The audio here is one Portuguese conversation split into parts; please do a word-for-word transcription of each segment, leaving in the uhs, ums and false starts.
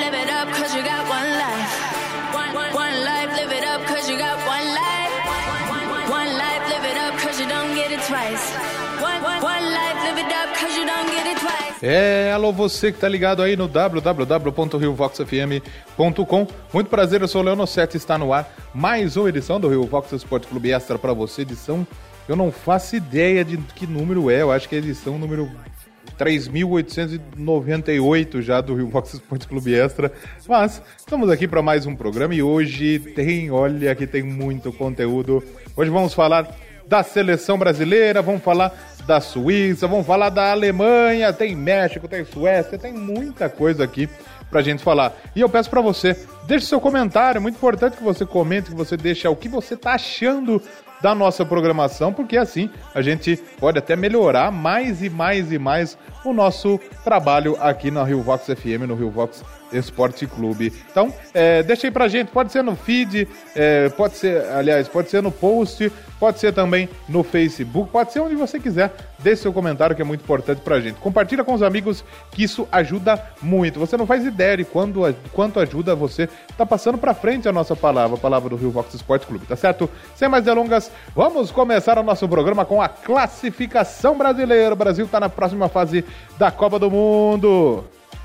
live it up, cause you got one life. One, one life, live it up, cause you got one life. One life, live it up, cause you don't get it twice. One, one life, live it up, cause you don't get it twice. É, alô você que tá ligado aí no w w w ponto rio vox f m ponto com. Muito prazer, eu sou o Leandro Sete, está no ar mais uma edição do Rio Vox Esporte Clube Extra para você, edição, eu não faço ideia de que número é, eu acho que é a edição número três mil oitocentos e noventa e oito já do Rio Vox Esporte Clube Extra, mas estamos aqui para mais um programa e hoje tem, olha que tem muito conteúdo. Hoje vamos falar da seleção brasileira, vamos falar da Suíça, vamos falar da Alemanha, tem México, tem Suécia, tem muita coisa aqui pra gente falar. E eu peço pra você, deixe seu comentário, é muito importante que você comente, que você deixe o que você tá achando da nossa programação, porque assim a gente pode até melhorar mais e mais e mais o nosso trabalho aqui na Rio Vox F M, no Rio Vox Esporte Clube. Então, é, deixa aí pra gente, pode ser no feed, é, pode ser, aliás, pode ser no post, pode ser também no Facebook, pode ser onde você quiser, deixe seu comentário que é muito importante pra gente. Compartilha com os amigos que isso ajuda muito. Você não faz ideia de quando, quanto ajuda você tá passando pra frente a nossa palavra, a palavra do Rio Vox Esporte Clube, tá certo? Sem mais delongas, vamos começar o nosso programa com a classificação brasileira. O Brasil tá na próxima fase da Copa do Mundo.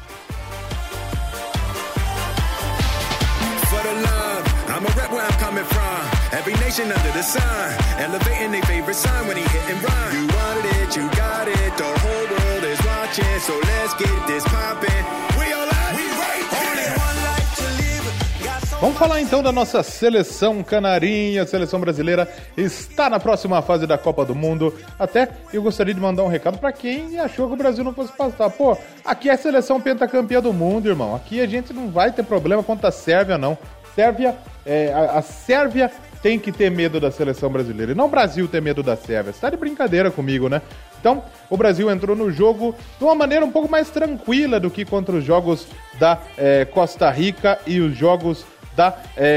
I'm a rep where I'm coming from. Every nation under the sun, elevating their favorite sign when he hit and run. You wanted it, you got it. The whole world is watching, so let's get this poppin'. We all out, we right there. Only one life to live. Got so Vamos falar então da nossa seleção canarinha. A seleção brasileira está na próxima fase da Copa do Mundo. Até eu gostaria de mandar um recado para quem achou que o Brasil não fosse passar. Pô, aqui é a seleção pentacampeã do mundo, irmão. Aqui a gente não vai ter problema contra a Sérvia, não. Sérvia, é, a, a Sérvia tem que ter medo da seleção brasileira, e não o Brasil ter medo da Sérvia. Você tá de brincadeira comigo, né? Então, o Brasil entrou no jogo de uma maneira um pouco mais tranquila do que contra os jogos da é, Costa Rica e os jogos da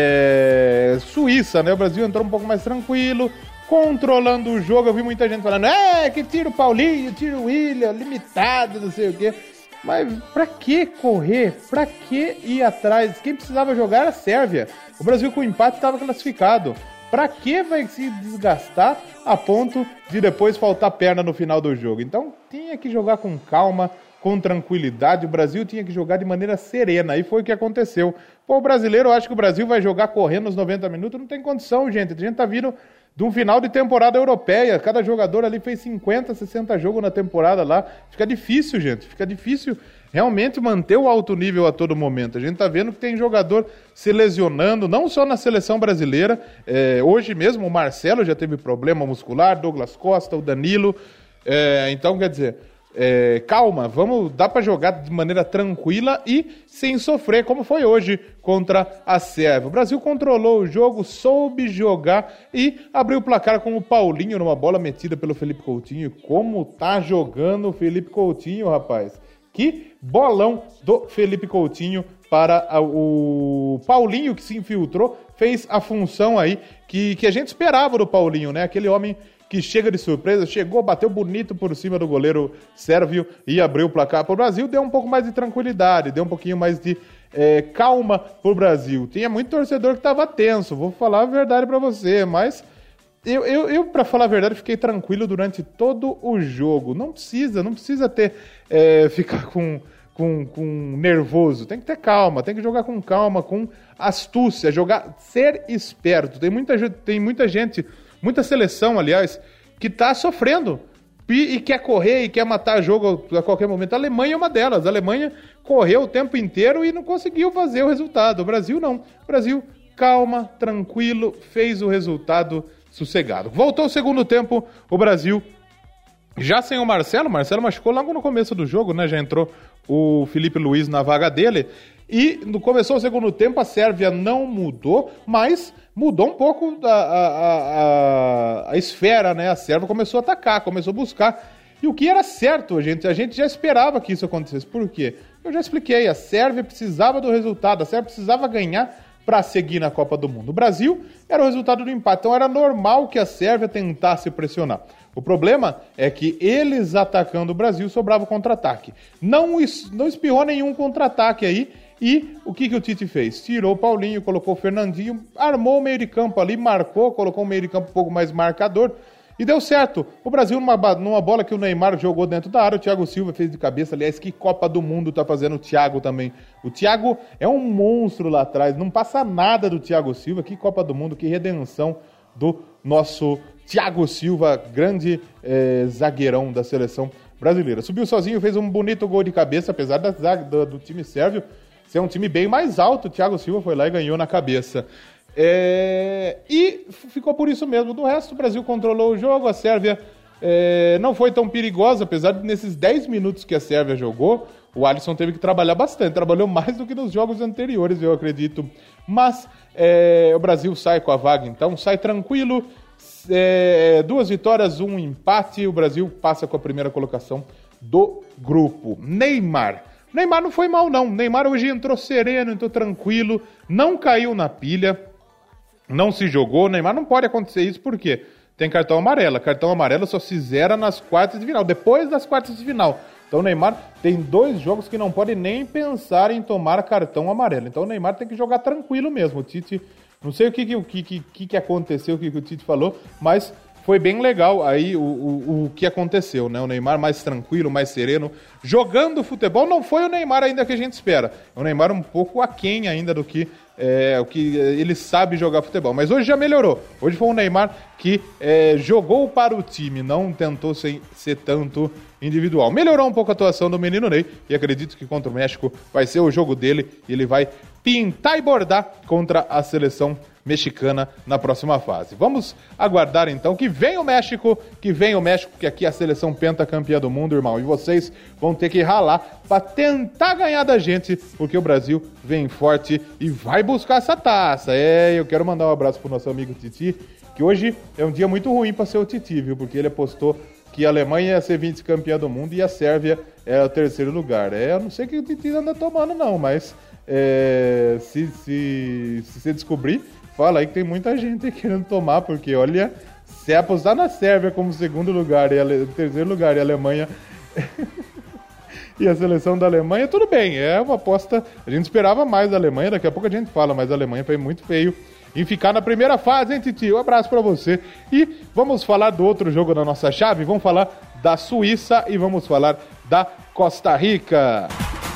é, Suíça, né? O Brasil entrou um pouco mais tranquilo, controlando o jogo. Eu vi muita gente falando, é, que tira o Paulinho, tira o William, limitado, não sei o quê. Mas pra que correr? Pra que ir atrás? Quem precisava jogar era a Sérvia. O Brasil com empate estava classificado. Pra que vai se desgastar a ponto de depois faltar perna no final do jogo? Então tinha que jogar com calma, com tranquilidade. O Brasil tinha que jogar de maneira serena. E foi o que aconteceu. Pô, o brasileiro, eu acho que o Brasil vai jogar correndo nos noventa minutos. Não tem condição, gente. A gente tá vindo de um final de temporada europeia. Cada jogador ali fez cinquenta, sessenta jogos na temporada lá. Fica difícil, gente. Fica difícil realmente manter o alto nível a todo momento. A gente tá vendo que tem jogador se lesionando, não só na seleção brasileira. É, hoje mesmo o Marcelo já teve problema muscular, Douglas Costa, o Danilo. É, então, quer dizer, é, calma, vamos, dá para jogar de maneira tranquila e sem sofrer, como foi hoje contra a Sérvia. O Brasil controlou o jogo, soube jogar e abriu o placar com o Paulinho numa bola metida pelo Felipe Coutinho. Como tá jogando o Felipe Coutinho, rapaz? Que bolão do Felipe Coutinho para o Paulinho, que se infiltrou, fez a função aí que, que a gente esperava do Paulinho, né? Aquele homem que chega de surpresa, chegou, bateu bonito por cima do goleiro sérvio e abriu o placar para o Brasil, deu um pouco mais de tranquilidade, deu um pouquinho mais de é, calma para o Brasil. Tinha muito torcedor que estava tenso, vou falar a verdade para você, mas eu, eu, eu para falar a verdade, fiquei tranquilo durante todo o jogo. Não precisa, não precisa ter, é, ficar com, com, com nervoso, tem que ter calma, tem que jogar com calma, com astúcia, jogar, ser esperto. Tem muita, tem muita gente... Muita seleção, aliás, que tá sofrendo e, e quer correr e quer matar jogo a qualquer momento. A Alemanha é uma delas. A Alemanha correu o tempo inteiro e não conseguiu fazer o resultado. O Brasil não. O Brasil, calma, tranquilo, fez o resultado sossegado. Voltou o segundo tempo, o Brasil já sem o Marcelo. O Marcelo machucou logo no começo do jogo, né? Já entrou o Felipe Luiz na vaga dele. E começou o segundo tempo, a Sérvia não mudou, mas mudou um pouco a, a, a, a esfera, né? A Sérvia começou a atacar, começou a buscar. E o que era certo, gente, a gente já esperava que isso acontecesse. Por quê? Eu já expliquei, a Sérvia precisava do resultado, a Sérvia precisava ganhar para seguir na Copa do Mundo. O Brasil era o resultado do empate, então era normal que a Sérvia tentasse pressionar. O problema é que eles atacando o Brasil sobrava o contra-ataque. Não, não espirrou nenhum contra-ataque aí E o que, que o Tite fez? Tirou o Paulinho, colocou o Fernandinho, armou o meio de campo ali, marcou, colocou o meio de campo um pouco mais marcador e deu certo. O Brasil, numa, numa bola que o Neymar jogou dentro da área, o Thiago Silva fez de cabeça. Aliás, que Copa do Mundo tá fazendo o Thiago também. O Thiago é um monstro lá atrás, não passa nada do Thiago Silva. Que Copa do Mundo, que redenção do nosso Thiago Silva, grande é, zagueirão da seleção brasileira. Subiu sozinho, fez um bonito gol de cabeça, apesar da zaga, do, do time sérvio ser um time bem mais alto. O Thiago Silva foi lá e ganhou na cabeça. É, e ficou por isso mesmo. Do resto, o Brasil controlou o jogo. A Sérvia é, não foi tão perigosa, apesar de nesses dez minutos que a Sérvia jogou, o Alisson teve que trabalhar bastante. Trabalhou mais do que nos jogos anteriores, eu acredito. Mas é, o Brasil sai com a vaga, então sai tranquilo. É, duas vitórias, um empate. O Brasil passa com a primeira colocação do grupo. Neymar. Neymar não foi mal, não. Neymar hoje entrou sereno, entrou tranquilo, não caiu na pilha, não se jogou. Neymar não pode acontecer isso, por quê? Tem cartão amarelo. Cartão amarelo só se zera nas quartas de final, depois das quartas de final. Então o Neymar tem dois jogos que não pode nem pensar em tomar cartão amarelo. Então o Neymar tem que jogar tranquilo mesmo. O Tite, não sei o que, que, que, que, que aconteceu, o que, que o Tite falou, mas foi bem legal aí o, o, o que aconteceu, né? O Neymar mais tranquilo, mais sereno, jogando futebol. Não foi o Neymar ainda que a gente espera. O Neymar um pouco aquém ainda do que, é, o que ele sabe jogar futebol. Mas hoje já melhorou. Hoje foi o Neymar que é, jogou para o time, não tentou ser, ser tanto individual. Melhorou um pouco a atuação do menino Ney e acredito que contra o México vai ser o jogo dele e ele vai pintar e bordar contra a seleção mexicana na próxima fase. Vamos aguardar então que venha o México, que venha o México, que aqui é a seleção pentacampeã do mundo, irmão, e vocês vão ter que ralar para tentar ganhar da gente, porque o Brasil vem forte e vai buscar essa taça. É, eu quero mandar um abraço pro nosso amigo Titi, que hoje é um dia muito ruim para ser o Titi, viu? Porque ele apostou que a Alemanha ia ser vice-campeã do mundo e a Sérvia é o terceiro lugar. É, eu não sei o que o Titi anda tomando não, mas é, se, se, se você descobrir, fala aí que tem muita gente querendo tomar, porque olha, se apostar na Sérvia como segundo lugar e a, terceiro lugar e a Alemanha e a seleção da Alemanha, tudo bem, é uma aposta, a gente esperava mais da Alemanha, daqui a pouco a gente fala, mas a Alemanha foi muito feio em ficar na primeira fase, hein, Titi? Um abraço pra você. E vamos falar do outro jogo da nossa chave, vamos falar da Suíça e vamos falar da Costa Rica.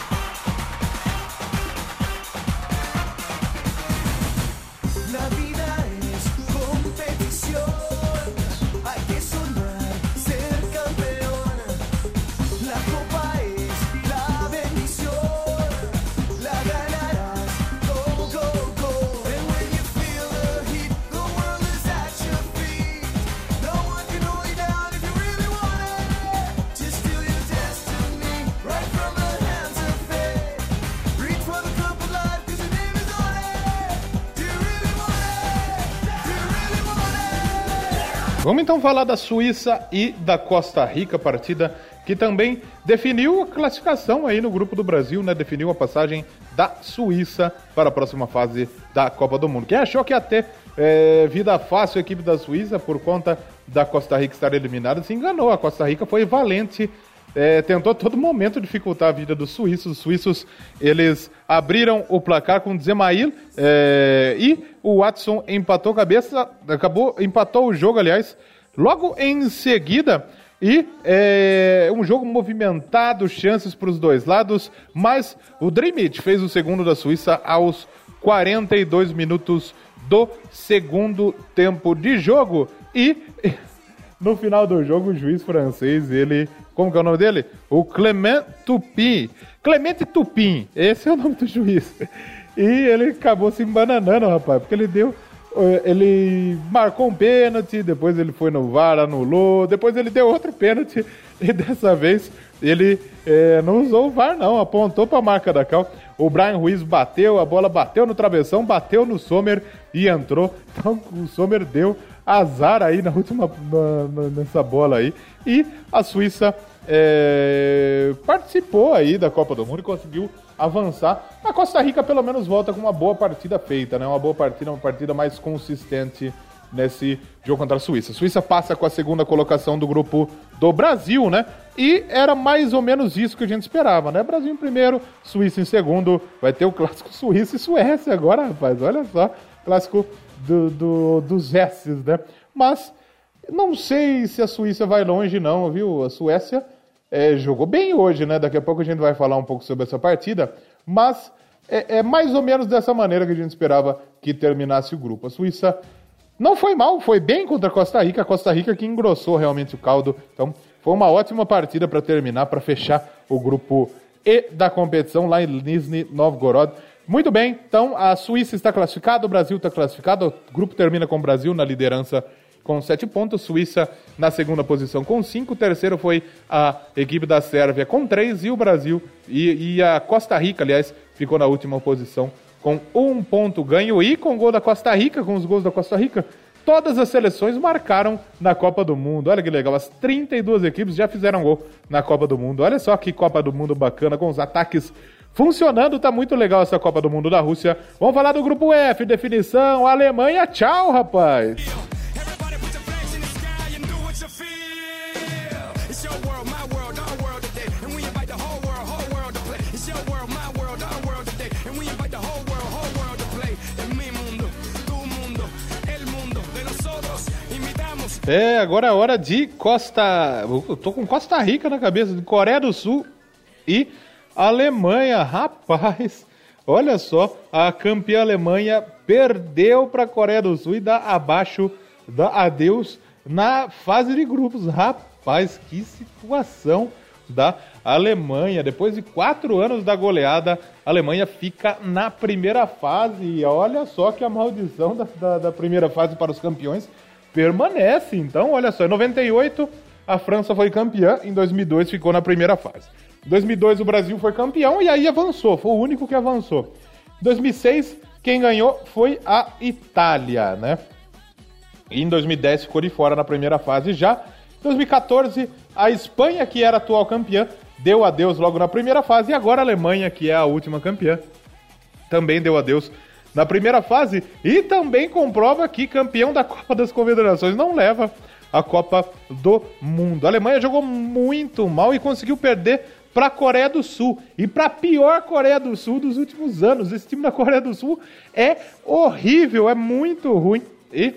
Vamos então falar da Suíça e da Costa Rica, partida que também definiu a classificação aí no grupo do Brasil, né? Definiu a passagem da Suíça para a próxima fase da Copa do Mundo. Quem achou que ia ter é, vida fácil a equipe da Suíça por conta da Costa Rica estar eliminada, se enganou. A Costa Rica foi valente, é, tentou a todo momento dificultar a vida dos suíços. Os suíços, eles abriram o placar com o Dzemail é, e o Watson empatou cabeça, acabou, empatou o jogo, aliás, logo em seguida. E é um jogo movimentado, chances para os dois lados, mas o Drimit fez o segundo da Suíça aos quarenta e dois minutos do segundo tempo de jogo. E no final do jogo, o juiz francês, ele... Como que é o nome dele? O Clément Turpin. Clément Turpin, esse é o nome do juiz. E ele acabou se embananando, rapaz, porque ele deu... Ele marcou um pênalti, depois ele foi no V A R, anulou, depois ele deu outro pênalti e dessa vez ele é, não usou o V A R não, apontou para a marca da cal. O Brian Ruiz bateu, a bola bateu no travessão, bateu no Sommer e entrou. Então o Sommer deu azar aí na última, na, na, nessa bola aí. E a Suíça é, participou aí da Copa do Mundo e conseguiu avançar. A Costa Rica pelo menos volta com uma boa partida feita, né? Uma boa partida, uma partida mais consistente nesse jogo contra a Suíça. A Suíça passa com a segunda colocação do grupo do Brasil, né? E era mais ou menos isso que a gente esperava, né? Brasil em primeiro, Suíça em segundo. Vai ter o clássico Suíça e Suécia agora, rapaz. Olha só, clássico do, do, dos S's, né? Mas não sei se a Suíça vai longe não, viu? A Suécia é, jogou bem hoje, né? Daqui a pouco a gente vai falar um pouco sobre essa partida. Mas é, é mais ou menos dessa maneira que a gente esperava que terminasse o grupo. A Suíça não foi mal, foi bem contra a Costa Rica. A Costa Rica que engrossou realmente o caldo. Então, foi uma ótima partida para terminar, para fechar o grupo E da competição lá em Nizhny Novgorod. Muito bem, então a Suíça está classificada, o Brasil está classificado. O grupo termina com o Brasil na liderança com sete pontos. Suíça na segunda posição com cinco. O terceiro foi a equipe da Sérvia com três. E o Brasil e, e a Costa Rica, aliás, ficou na última posição com um ponto ganho e com o gol da Costa Rica, com os gols da Costa Rica, todas as seleções marcaram na Copa do Mundo. Olha que legal, as trinta e duas equipes já fizeram gol na Copa do Mundo. Olha só que Copa do Mundo bacana, com os ataques funcionando. Tá muito legal essa Copa do Mundo da Rússia. Vamos falar do grupo F, definição, Alemanha, tchau, rapaz! É, agora é hora de Costa... Eu tô com Costa Rica na cabeça, de Coreia do Sul e Alemanha. Rapaz, olha só, a campeã Alemanha perdeu para a Coreia do Sul e dá abaixo, dá adeus na fase de grupos. Rapaz, que situação da Alemanha. Depois de quatro anos da goleada, a Alemanha fica na primeira fase. E olha só que a maldição da, da, da primeira fase para os campeões permanece. Então, olha só, em noventa e oito a França foi campeã, em dois mil e dois ficou na primeira fase. Em dois mil e dois o Brasil foi campeão e aí avançou, foi o único que avançou. Em dois mil e seis, quem ganhou foi a Itália, né? E em dois mil e dez ficou de fora na primeira fase já. Em dois mil e quatorze, a Espanha, que era a atual campeã, deu adeus logo na primeira fase. E agora a Alemanha, que é a última campeã, também deu adeus na primeira fase e também comprova que campeão da Copa das Confederações não leva a Copa do Mundo. A Alemanha jogou muito mal e conseguiu perder para a Coreia do Sul e para a pior Coreia do Sul dos últimos anos. Esse time da Coreia do Sul é horrível, é muito ruim. E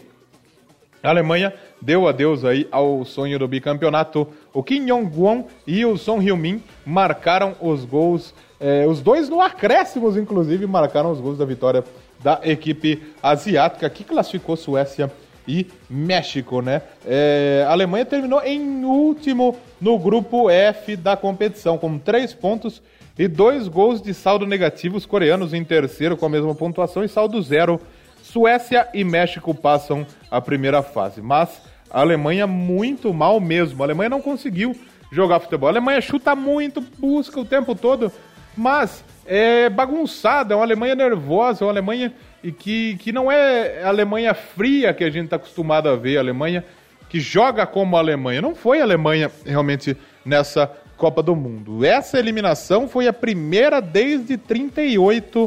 a Alemanha deu adeus aí ao sonho do bicampeonato. O Kim Jong-won e o Son Heung-min marcaram os gols, eh, os dois no acréscimos, inclusive, marcaram os gols da vitória da equipe asiática, que classificou Suécia e México, né? É, a Alemanha terminou em último no grupo F da competição, com três pontos e dois gols de saldo negativo. Os coreanos em terceiro com a mesma pontuação e saldo zero. Suécia e México passam a primeira fase, mas a Alemanha muito mal mesmo. A Alemanha não conseguiu jogar futebol. A Alemanha chuta muito, busca o tempo todo, mas é bagunçada, é uma Alemanha nervosa, é uma Alemanha que, que não é a Alemanha fria que a gente está acostumado a ver, a Alemanha que joga como a Alemanha. Não foi a Alemanha realmente nessa Copa do Mundo. Essa eliminação foi a primeira desde trinta e oito,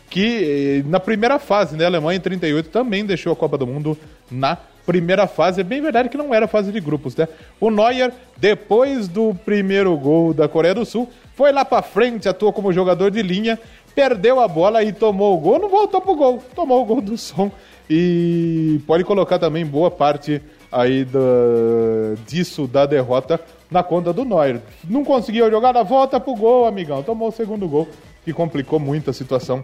que na primeira fase, né? A Alemanha em trinta e oito também deixou a Copa do Mundo na primeira fase. É bem verdade que não era fase de grupos, né? O Neuer, depois do primeiro gol da Coreia do Sul, foi lá pra frente, atuou como jogador de linha, perdeu a bola e tomou o gol, não voltou pro gol, tomou o gol do Son. E pode colocar também boa parte aí do, disso, da derrota, na conta do Neuer. Não conseguiu jogar, a volta pro gol, amigão, tomou o segundo gol, que complicou muito a situação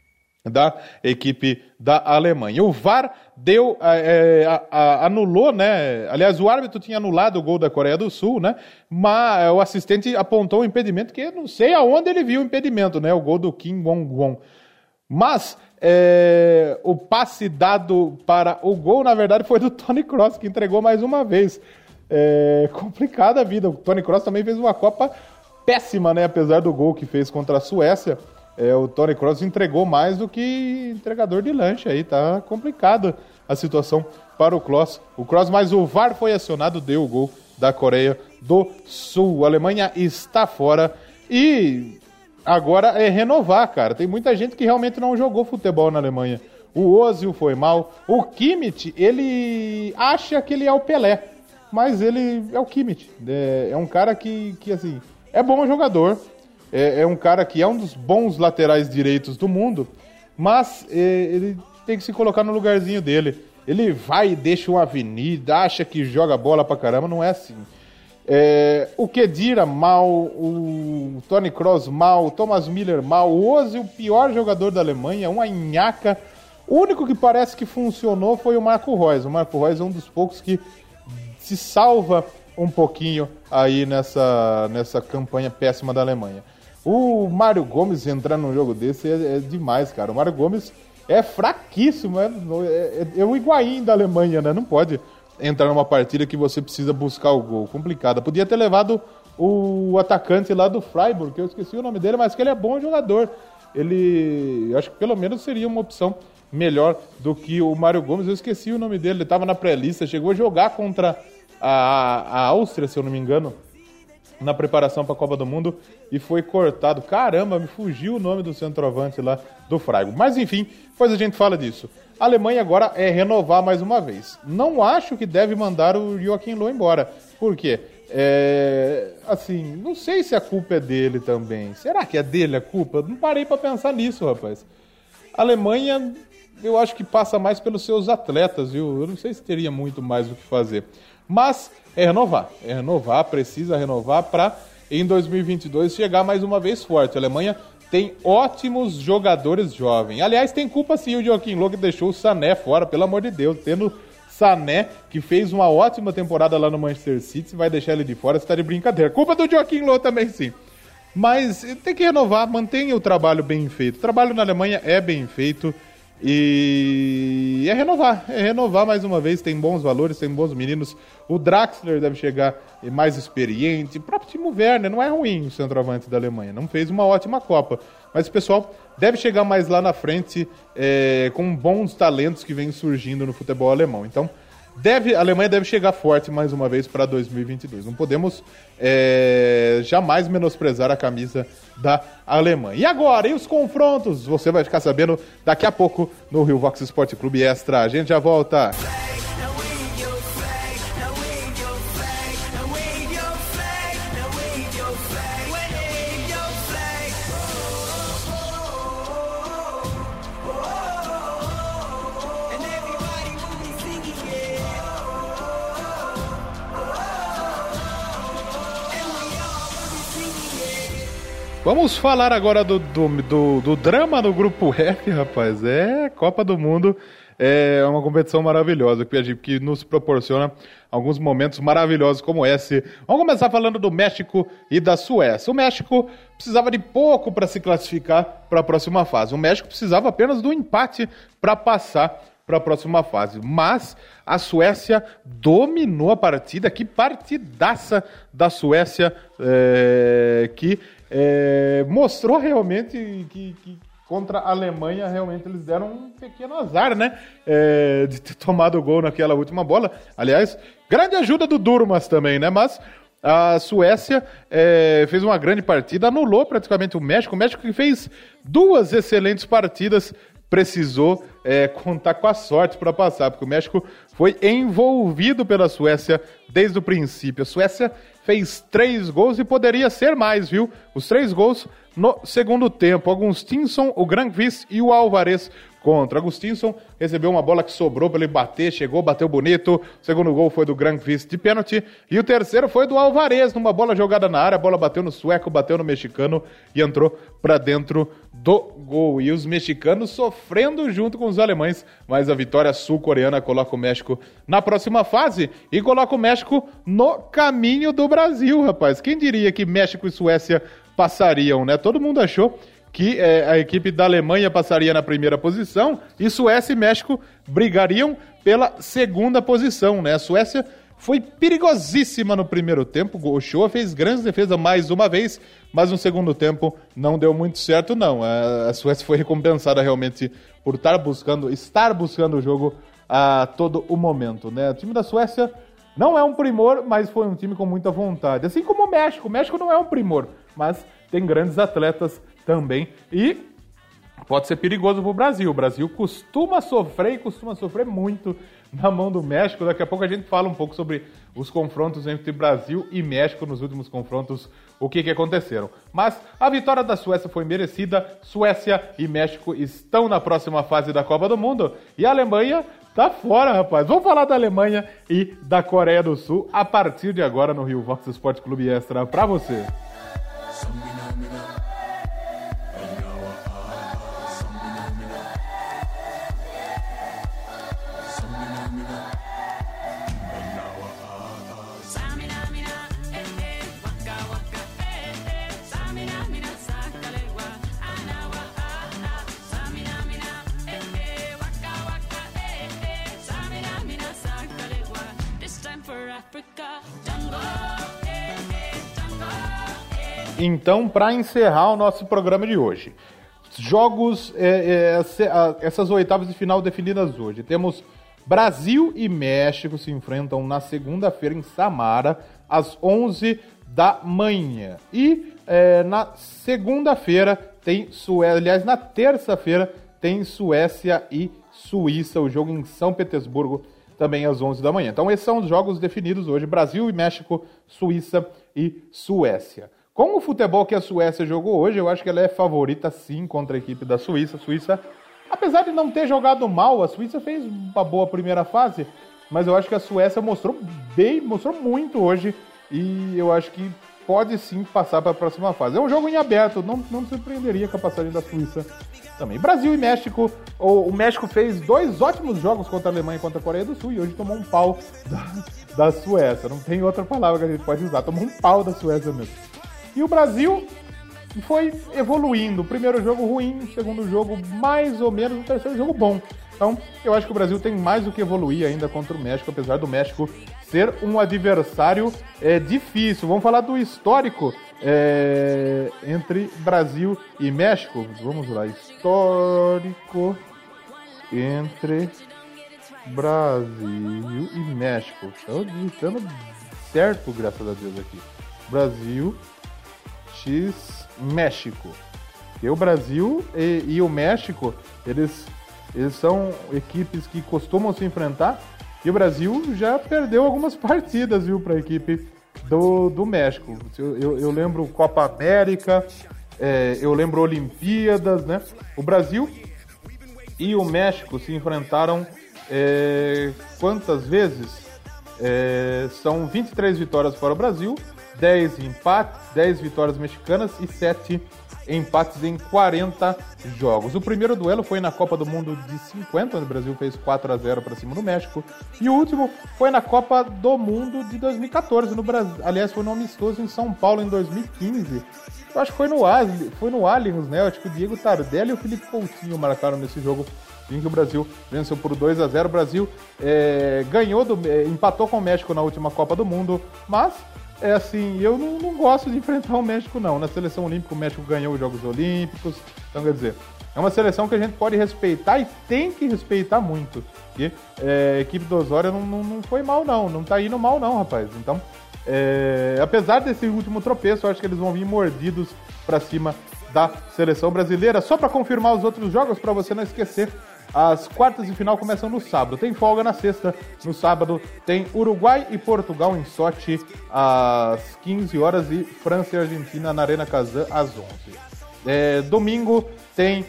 da equipe da Alemanha. O V A R deu, é, a, a, anulou, né? Aliás, o árbitro tinha anulado o gol da Coreia do Sul, né? Mas o assistente apontou o impedimento, que eu não sei aonde ele viu o impedimento, né? O gol do Kim Jong-won. Mas é, o passe dado para o gol, na verdade, foi do Toni Kroos, que entregou mais uma vez. É complicada a vida. O Toni Kroos também fez uma Copa péssima, né? Apesar do gol que fez contra a Suécia. É, o Toni Kroos entregou mais do que entregador de lanche aí, tá complicado a situação para o Kroos. O Kroos, mas o V A R foi acionado, deu o gol da Coreia do Sul. A Alemanha está fora e agora é renovar, cara. Tem muita gente que realmente não jogou futebol na Alemanha. o Ozil foi mal, o Kimmich, ele acha que ele é o Pelé, mas ele é o Kimmich, é, é um cara que, que, assim, é bom jogador, é, é um cara que é um dos bons laterais direitos do mundo, mas é, ele tem que se colocar no lugarzinho dele. Ele vai e deixa uma avenida, acha que joga bola pra caramba, não é assim. É, o Khedira mal, o Toni Kroos mal, o Thomas Müller mal, o Ozil, o pior jogador da Alemanha, uma nhaca. O único que parece que funcionou foi o Marco Reus. O Marco Reus é um dos poucos que se salva um pouquinho aí nessa, nessa campanha péssima da Alemanha. O Mário Gomes entrar num jogo desse é, é demais, cara. O Mário Gomes é fraquíssimo, é, é, é o Higuaín da Alemanha, né? Não pode entrar numa partida que você precisa buscar o gol. Complicado. Podia ter levado o atacante lá do Freiburg, que eu esqueci o nome dele, mas que ele é bom jogador. Ele, acho que pelo menos seria uma opção melhor do que o Mário Gomes. Eu esqueci o nome dele, ele estava na pré-lista, chegou a jogar contra a, a Áustria, se eu não me engano, na preparação para a Copa do Mundo e foi cortado. Caramba, me fugiu o nome do centroavante lá do Freiburg. Mas enfim, depois a gente fala disso. A Alemanha agora é renovar mais uma vez. Não acho que deve mandar o Joachim Löw embora. Por quê? É, assim, não sei se a culpa é dele também. Será que é dele a culpa? Não parei para pensar nisso, rapaz. A Alemanha, eu acho que passa mais pelos seus atletas, viu? Eu não sei se teria muito mais o que fazer. Mas é renovar, é renovar, precisa renovar para em dois mil e vinte e dois chegar mais uma vez forte. A Alemanha tem ótimos jogadores jovens. Aliás, tem culpa sim o Joachim Löw que deixou o Sané fora, pelo amor de Deus. Tendo Sané, que fez uma ótima temporada lá no Manchester City, vai deixar ele de fora, você tá de brincadeira. Culpa do Joachim Löw também sim. Mas tem que renovar, mantenha o trabalho bem feito. O trabalho na Alemanha é bem feito. E é renovar, é renovar mais uma vez, tem bons valores, tem bons meninos. O Draxler deve chegar mais experiente. O próprio Timo Werner não é ruim, o centroavante da Alemanha, não fez uma ótima Copa. Mas o pessoal deve chegar mais lá na frente é, com bons talentos que vêm surgindo no futebol alemão. Então, deve, a Alemanha deve chegar forte mais uma vez para dois mil e vinte e dois. Não podemos é, jamais menosprezar a camisa da Alemanha. E agora, e os confrontos? Você vai ficar sabendo daqui a pouco no Rio Vox Esporte Clube Extra. A gente já volta. Vamos falar agora do, do, do, do drama do Grupo F, rapaz. É, Copa do Mundo é uma competição maravilhosa, que, que nos proporciona alguns momentos maravilhosos como esse. Vamos começar falando do México e da Suécia. O México precisava de pouco para se classificar para a próxima fase. O México precisava apenas do empate para passar para a próxima fase. Mas a Suécia dominou a partida. Que partidaça da Suécia é, que... É, mostrou realmente que, que contra a Alemanha realmente eles deram um pequeno azar, né? É, de ter tomado o gol naquela última bola. Aliás, grande ajuda do Durmaz também, né? Mas a Suécia é, fez uma grande partida, anulou praticamente o México. O México que fez duas excelentes partidas, precisou é, contar com a sorte para passar, porque o México foi envolvido pela Suécia desde o princípio. A Suécia fez três gols e poderia ser mais, viu? Os três gols no segundo tempo. Augustinsson, o Granqvist e o Alvarez contra. Augustinsson recebeu uma bola que sobrou para ele bater, chegou, bateu bonito. O segundo gol foi do Granqvist de pênalti. E o terceiro foi do Alvarez, numa bola jogada na área. A bola bateu no sueco, bateu no mexicano e entrou para dentro do gol. E os mexicanos sofrendo junto com os alemães. Mas a vitória sul-coreana coloca o México na próxima fase e coloca o México no caminho do Brasil, rapaz. Quem diria que México e Suécia passariam, né? Todo mundo achou que é, a equipe da Alemanha passaria na primeira posição e Suécia e México brigariam pela segunda posição, né? A Suécia foi perigosíssima no primeiro tempo, o Ochoa fez grandes defesas mais uma vez, mas no segundo tempo não deu muito certo, não. A, a Suécia foi recompensada realmente por estar buscando, estar buscando o jogo a todo o momento, né? O time da Suécia não é um primor, mas foi um time com muita vontade. Assim como o México. O México não é um primor, mas tem grandes atletas também. E pode ser perigoso pro Brasil. O Brasil costuma sofrer e costuma sofrer muito na mão do México. Daqui a pouco a gente fala um pouco sobre os confrontos entre Brasil e México nos últimos confrontos, o que que aconteceram. Mas a vitória da Suécia foi merecida. Suécia e México estão na próxima fase da Copa do Mundo e a Alemanha tá fora, rapaz. Vamos falar da Alemanha e da Coreia do Sul a partir de agora no Rio Vox Esporte Clube Extra pra você. Então, para encerrar o nosso programa de hoje, jogos, é, é, essas oitavas de final definidas hoje. Temos Brasil e México se enfrentam na segunda-feira em Samara, às onze da manhã. E é, na segunda-feira tem Suécia, aliás, na terça-feira tem Suécia e Suíça, o jogo em São Petersburgo, também às onze da manhã. Então, esses são os jogos definidos hoje: Brasil e México, Suíça e Suécia. Com o futebol que a Suécia jogou hoje, eu acho que ela é favorita sim contra a equipe da Suíça. A Suíça, apesar de não ter jogado mal, a Suíça fez uma boa primeira fase, mas eu acho que a Suécia mostrou bem, mostrou muito hoje e eu acho que pode sim passar para a próxima fase. É um jogo em aberto, não, não me surpreenderia com a passagem da Suíça também. Brasil e México, o, o México fez dois ótimos jogos contra a Alemanha e contra a Coreia do Sul e hoje tomou um pau da, da Suécia. Não tem outra palavra que a gente pode usar, tomou um pau da Suécia mesmo. E o Brasil foi evoluindo. Primeiro jogo ruim, segundo jogo mais ou menos, o terceiro jogo bom. Então, eu acho que o Brasil tem mais do que evoluir ainda contra o México, apesar do México ser um adversário é, difícil. Vamos falar do histórico é, entre Brasil e México. Vamos lá, histórico entre Brasil e México. Estou digitando certo, graças a Deus, aqui. Brasil X México. E o Brasil e, e o México, eles, eles são equipes que costumam se enfrentar. E o Brasil já perdeu algumas partidas, viu, para a equipe do, do México. Eu, eu, eu lembro Copa América, é, eu lembro Olimpíadas, né? O Brasil e o México se enfrentaram é, quantas vezes? É, são vinte e três vitórias para o Brasil, dez empates, dez vitórias mexicanas e sete empates em quarenta jogos. O primeiro duelo foi na Copa do Mundo de cinquenta, onde o Brasil fez quatro a zero para cima do México. E o último foi na Copa do Mundo de dois mil e catorze, no Brasil. Aliás, foi no amistoso em São Paulo em dois mil e quinze. Eu acho que foi no, foi no Allianz, né? Eu acho que o Diego Tardelli e o Felipe Coutinho marcaram nesse jogo em que o Brasil venceu por dois a zero. O Brasil é, ganhou, do, é, empatou com o México na última Copa do Mundo, mas é assim, eu não, não gosto de enfrentar o México, não. Na seleção olímpica, o México ganhou os Jogos Olímpicos. Então, quer dizer, é uma seleção que a gente pode respeitar e tem que respeitar muito. Porque é, a equipe do Osório não, não, não foi mal, não. Não tá indo mal, não, rapaz. Então, é, apesar desse último tropeço, eu acho que eles vão vir mordidos pra cima da seleção brasileira. Só pra confirmar os outros jogos, pra você não esquecer, as quartas de final começam no sábado. Tem folga na sexta. No sábado tem Uruguai e Portugal em Sochi às quinze horas e França e Argentina na Arena Kazan às onze. É, domingo tem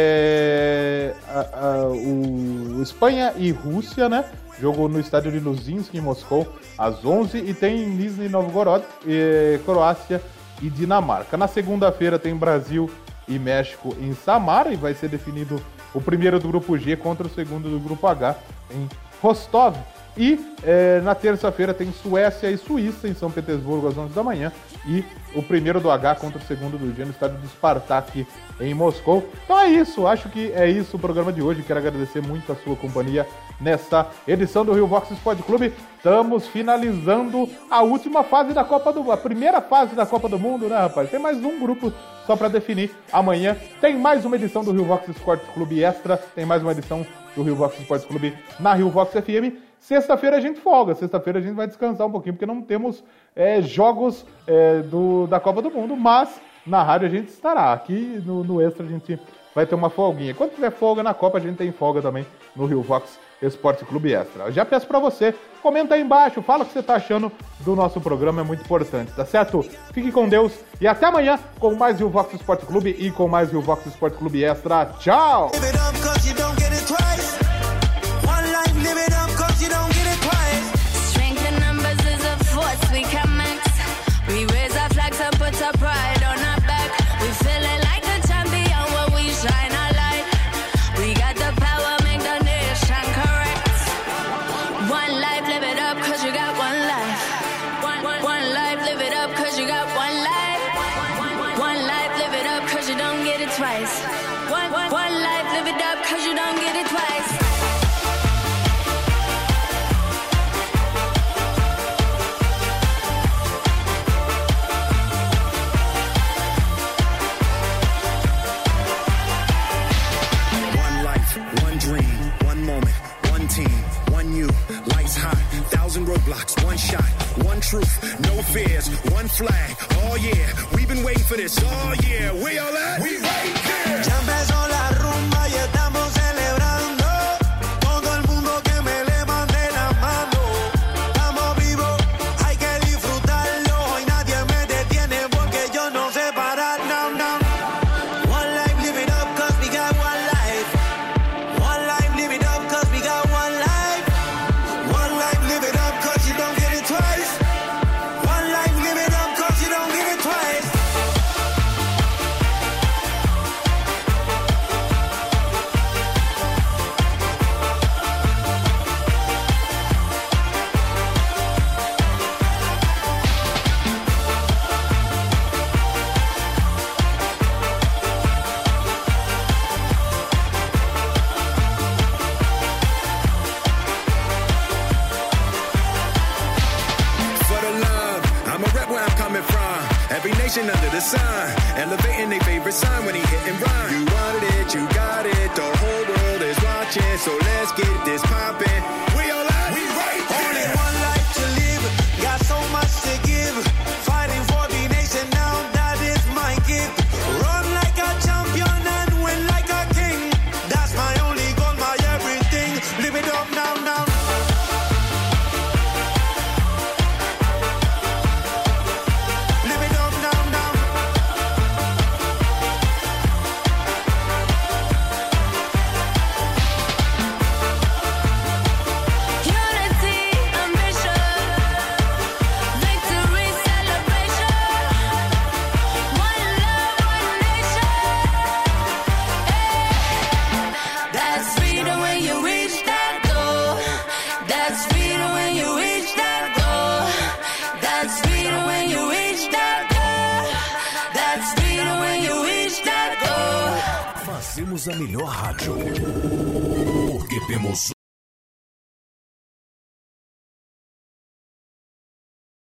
é, a, a, o Espanha e Rússia, né? Jogo no estádio de Luzinski em Moscou às onze. E tem Nizhny Novgorod, e Croácia e Dinamarca. Na segunda-feira tem Brasil e México em Samara e vai ser definido o primeiro do grupo G contra o segundo do grupo H em Rostov. E é, na terça-feira tem Suécia e Suíça em São Petersburgo às onze da manhã. E o primeiro do H contra o segundo do G no estádio do Spartak em Moscou. Então é isso, acho que é isso o programa de hoje. Quero agradecer muito a sua companhia nesta edição do Rio Vox Esporte Clube. Estamos finalizando a última fase da Copa do Mundo, a primeira fase da Copa do Mundo, né, rapaz? Tem mais um grupo só para definir. Amanhã tem mais uma edição do Rio Vox Esporte Clube Extra. Tem mais uma edição do Rio Vox Esporte Clube na Rio Vox F M. Sexta-feira a gente folga, sexta-feira a gente vai descansar um pouquinho, porque não temos é, jogos é, do, da Copa do Mundo, mas na rádio a gente estará. Aqui no, no Extra a gente vai ter uma folguinha. Quando tiver folga na Copa, a gente tem folga também no Rio Vox Esporte Clube Extra. Já peço pra você, comenta aí embaixo, fala o que você tá achando do nosso programa, é muito importante, tá certo? Fique com Deus e até amanhã com mais Rio Vox Esporte Clube e com mais Rio Vox Esporte Clube Extra. Tchau! Twice. One, one, one life, live it up, cause you don't get it twice. One life, one dream, one moment, one team, one you, lights high, thousand roadblocks, one shot, one truth, no fears, one flag, oh yeah, we've been waiting for this, oh yeah, we all at? We right here! Ya empezó la rumba y estamos celebrando. Todo el mundo que me levante la mano. Estamos vivos, hay que disfrutarlo. Hoy nadie me detiene porque yo no sé parar. No, no. One life, live it up, cause we got one life. One life, live it up, cause we got one life. One life, live it up, cause you don't get it twice. One life, live it up, cause you don't get it twice. Every nation under the sun, elevating their favorite sign when he hit and run. You wanted it, you got it, the whole world is watching, so let's get this poppin'. We all out, we right here. Only one life to live, got so much to give. Fighting for the nation now, that is my gift. Run like a champion and win like a king. That's my only goal, my everything. Live it up now, now. Fazemos a melhor rádio, porque temos